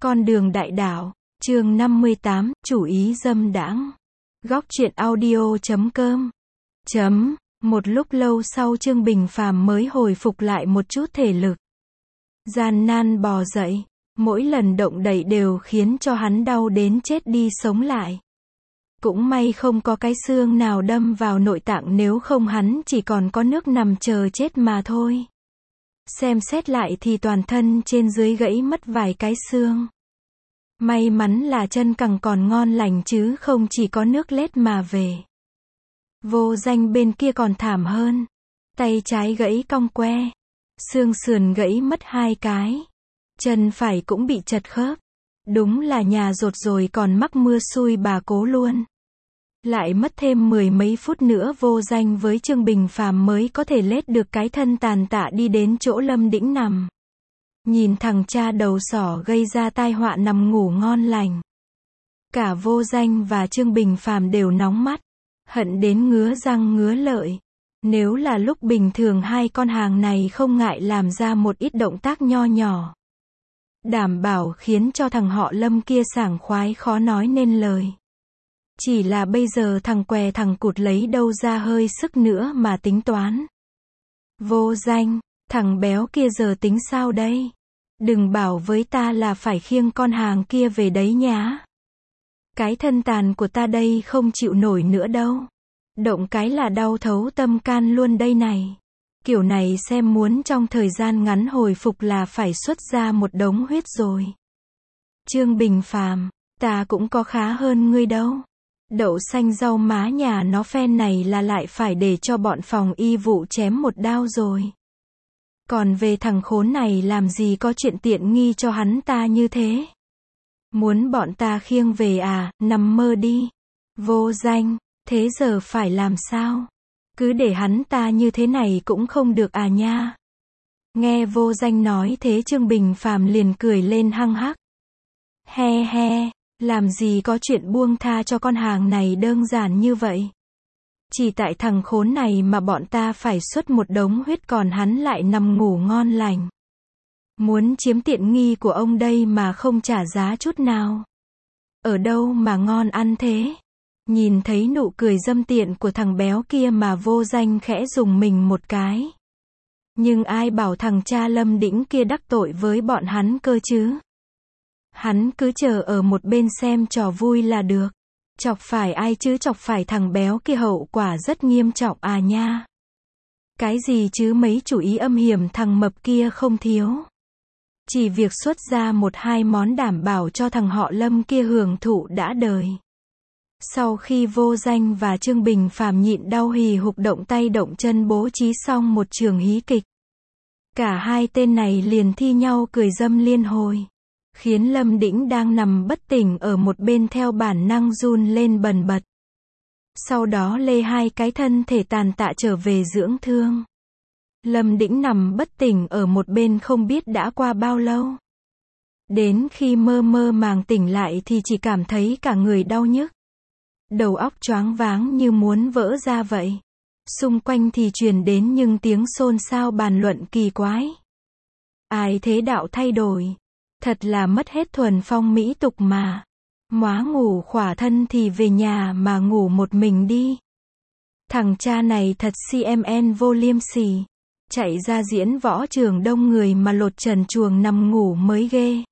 Con đường đại đạo, chương 58, chủ ý dâm đãng. Góc truyện audio.com. Một lúc lâu sau Trương Bình Phàm mới hồi phục lại một chút thể lực. Gian nan bò dậy, mỗi lần động đậy đều khiến cho hắn đau đến chết đi sống lại. Cũng may không có cái xương nào đâm vào nội tạng, nếu không hắn chỉ còn có nước nằm chờ chết mà thôi. Xem xét lại thì toàn thân trên dưới gãy mất vài cái xương. May mắn là chân cẳng còn ngon lành chứ không chỉ có nước lết mà về. Vô Danh bên kia còn thảm hơn. Tay trái gãy cong que. Xương sườn gãy mất 2 cái. Chân phải cũng bị chật khớp. Đúng là nhà rột rồi còn mắc mưa xui bà cố luôn. Lại mất thêm 10 mấy phút nữa Vô Danh với Trương Bình Phàm mới có thể lết được cái thân tàn tạ đi đến chỗ Lâm Đĩnh nằm. Nhìn thằng cha đầu sỏ gây ra tai họa nằm ngủ ngon lành. Cả Vô Danh và Trương Bình Phàm đều nóng mắt, hận đến ngứa răng ngứa lợi. Nếu là lúc bình thường hai con hàng này không ngại làm ra một ít động tác nho nhỏ, đảm bảo khiến cho thằng họ Lâm kia sảng khoái khó nói nên lời. Chỉ là bây giờ thằng què thằng cụt lấy đâu ra hơi sức nữa mà tính toán. Vô Danh, thằng béo kia giờ tính sao đây? Đừng bảo với ta là phải khiêng con hàng kia về đấy nhá. Cái thân tàn của ta đây không chịu nổi nữa đâu. Động cái là đau thấu tâm can luôn đây này. Kiểu này xem muốn trong thời gian ngắn hồi phục là phải xuất ra một đống huyết rồi. Trương Bình Phàm, ta cũng có khá hơn ngươi đâu. Đậu xanh rau má nhà nó phen này là lại phải để cho bọn phòng y vụ chém một đao rồi. Còn về thằng khốn này làm gì có chuyện tiện nghi cho hắn ta như thế. Muốn bọn ta khiêng về à, nằm mơ đi. Vô Danh, thế giờ phải làm sao? Cứ để hắn ta như thế này cũng không được à nha. Nghe Vô Danh nói thế Trương Bình Phàm liền cười lên hăng hắc. He he, làm gì có chuyện buông tha cho con hàng này đơn giản như vậy. Chỉ tại thằng khốn này mà bọn ta phải xuất một đống huyết còn hắn lại nằm ngủ ngon lành. Muốn chiếm tiện nghi của ông đây mà không trả giá chút nào. Ở đâu mà ngon ăn thế? Nhìn thấy nụ cười dâm tiện của thằng béo kia mà Vô Danh khẽ dùng mình một cái. Nhưng ai bảo thằng cha Lâm Đĩnh kia đắc tội với bọn hắn cơ chứ? Hắn cứ chờ ở một bên xem trò vui là được. Chọc phải ai chứ chọc phải thằng béo kia hậu quả rất nghiêm trọng à nha. Cái gì chứ mấy chủ ý âm hiểm thằng mập kia không thiếu. Chỉ việc xuất ra 1-2 món đảm bảo cho thằng họ Lâm kia hưởng thụ đã đời. Sau khi Vô Danh và Trương Bình Phàm nhịn đau hì hục động tay động chân bố trí xong một trường hí kịch. Cả hai tên này liền thi nhau cười dâm liên hồi. Khiến Lâm Đĩnh đang nằm bất tỉnh ở một bên theo bản năng run lên bần bật. Sau đó lê hai cái thân thể tàn tạ trở về dưỡng thương. Lâm Đĩnh nằm bất tỉnh ở một bên không biết đã qua bao lâu. Đến khi mơ mơ màng tỉnh lại thì chỉ cảm thấy cả người đau nhức. Đầu óc choáng váng như muốn vỡ ra vậy. Xung quanh thì truyền đến những tiếng xôn xao bàn luận kỳ quái. Ai thế đạo thay đổi? Thật là mất hết thuần phong mỹ tục mà. Móa ngủ khỏa thân thì về nhà mà ngủ một mình đi. Thằng cha này thật CMN vô liêm sỉ. Chạy ra diễn võ trường đông người mà lột trần truồng nằm ngủ mới ghê.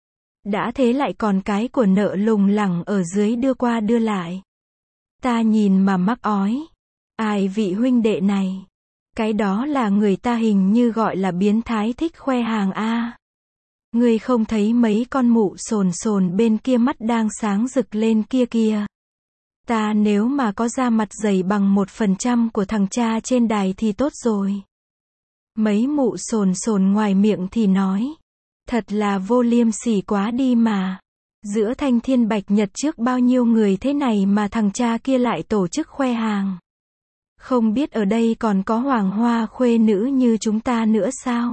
Đã thế lại còn cái của nợ lùng lẳng ở dưới đưa qua đưa lại. Ta nhìn mà mắc ói. Ai vị huynh đệ này? Cái đó là người ta hình như gọi là biến thái thích khoe hàng a. Ngươi không thấy mấy con mụ sồn sồn bên kia mắt đang sáng rực lên kia kìa. Ta nếu mà có da mặt dày bằng 1% của thằng cha trên đài thì tốt rồi. Mấy mụ sồn sồn ngoài miệng thì nói. Thật là vô liêm sỉ quá đi mà. Giữa thanh thiên bạch nhật trước bao nhiêu người thế này mà thằng cha kia lại tổ chức khoe hàng. Không biết ở đây còn có hoàng hoa khuê nữ như chúng ta nữa sao?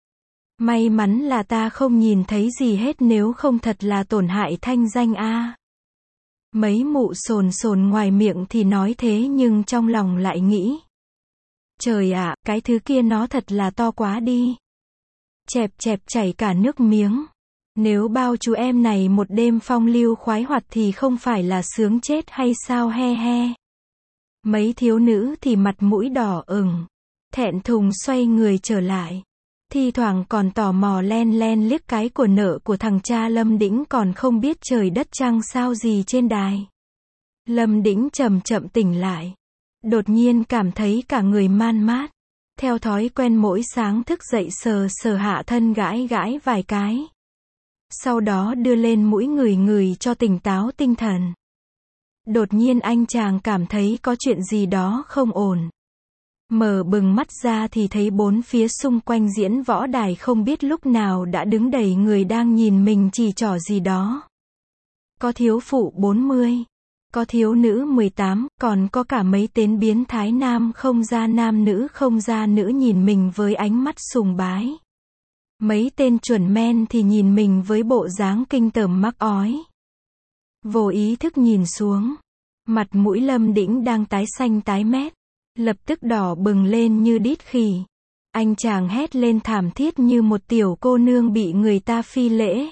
May mắn là ta không nhìn thấy gì hết nếu không thật là tổn hại thanh danh a. Mấy mụ sồn sồn ngoài miệng thì nói thế nhưng trong lòng lại nghĩ. Trời ạ, cái thứ kia nó thật là to quá đi. Chẹp chẹp chảy cả nước miếng. Nếu bao chú em này một đêm phong lưu khoái hoạt thì không phải là sướng chết hay sao he he. Mấy thiếu nữ thì mặt mũi đỏ ửng, thẹn thùng xoay người trở lại. Thi thoảng còn tò mò len len liếc cái của nợ của thằng cha Lâm Đĩnh còn không biết trời đất trăng sao gì trên đài. Lâm Đĩnh chậm chậm tỉnh lại. Đột nhiên cảm thấy cả người man mát. Theo thói quen mỗi sáng thức dậy sờ sờ hạ thân gãi gãi vài cái. Sau đó đưa lên mũi ngửi ngửi cho tỉnh táo tinh thần. Đột nhiên anh chàng cảm thấy có chuyện gì đó không ổn. Mở bừng mắt ra thì thấy bốn phía xung quanh diễn võ đài không biết lúc nào đã đứng đầy người đang nhìn mình chỉ trỏ gì đó. Có thiếu phụ 40, có thiếu nữ 18, còn có cả mấy tên biến thái nam nữ không ra nữ nhìn mình với ánh mắt sùng bái. Mấy tên chuẩn men thì nhìn mình với bộ dáng kinh tởm mắc ói. Vô ý thức nhìn xuống. Mặt mũi Lâm Đĩnh đang tái xanh tái mét. Lập tức đỏ bừng lên như đít khỉ. Anh chàng hét lên thảm thiết như một tiểu cô nương bị người ta phi lễ.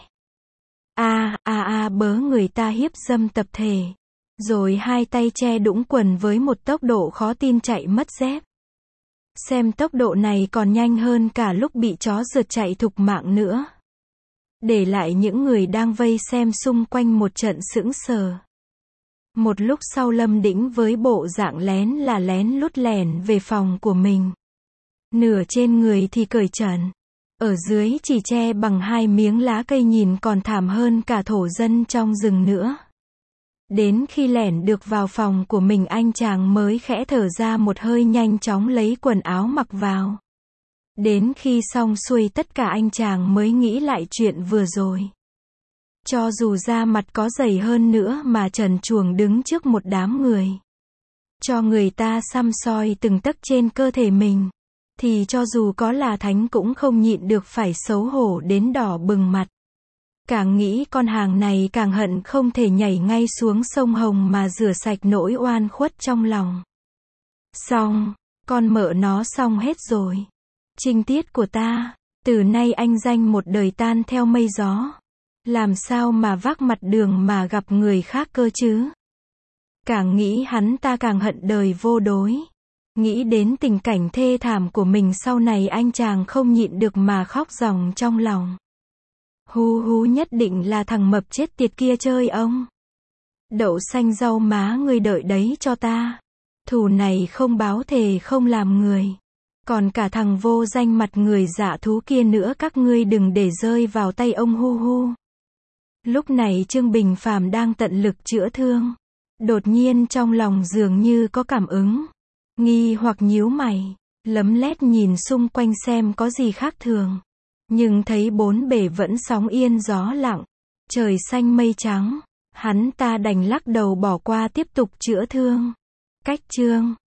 Bớ người ta hiếp dâm tập thể. Rồi hai tay che đũng quần với một tốc độ khó tin chạy mất dép. Xem tốc độ này còn nhanh hơn cả lúc bị chó rượt chạy thục mạng nữa. Để lại những người đang vây xem xung quanh một trận sững sờ. Một lúc sau Lâm Đĩnh với bộ dạng lén lút lẻn về phòng của mình. Nửa trên người thì cởi trần. Ở dưới chỉ che bằng hai miếng lá cây nhìn còn thảm hơn cả thổ dân trong rừng nữa. Đến khi lẻn được vào phòng của mình anh chàng mới khẽ thở ra một hơi nhanh chóng lấy quần áo mặc vào. Đến khi xong xuôi tất cả anh chàng mới nghĩ lại chuyện vừa rồi. Cho dù da mặt có dày hơn nữa mà trần truồng đứng trước một đám người. Cho người ta săm soi từng tấc trên cơ thể mình. Thì cho dù có là thánh cũng không nhịn được phải xấu hổ đến đỏ bừng mặt. Càng nghĩ con hàng này càng hận không thể nhảy ngay xuống sông Hồng mà rửa sạch nỗi oan khuất trong lòng. Xong, con mợ nó xong hết rồi. Trinh tiết của ta, từ nay anh danh một đời tan theo mây gió. Làm sao mà vác mặt đường mà gặp người khác cơ chứ? Càng nghĩ hắn ta càng hận đời vô đối. Nghĩ đến tình cảnh thê thảm của mình sau này anh chàng không nhịn được mà khóc ròng trong lòng. Hú nhất định là thằng mập chết tiệt kia chơi ông. Đậu xanh rau má ngươi đợi đấy cho ta. Thù này không báo thề không làm người. Còn cả thằng vô danh mặt người dạ thú kia nữa các ngươi đừng để rơi vào tay ông hu. Lúc này Trương Bình Phàm đang tận lực chữa thương. Đột nhiên trong lòng dường như có cảm ứng. Nghi hoặc nhíu mày. Lấm lét nhìn xung quanh xem có gì khác thường. Nhưng thấy bốn bể vẫn sóng yên gió lặng. Trời xanh mây trắng. Hắn ta đành lắc đầu bỏ qua tiếp tục chữa thương. Cách chương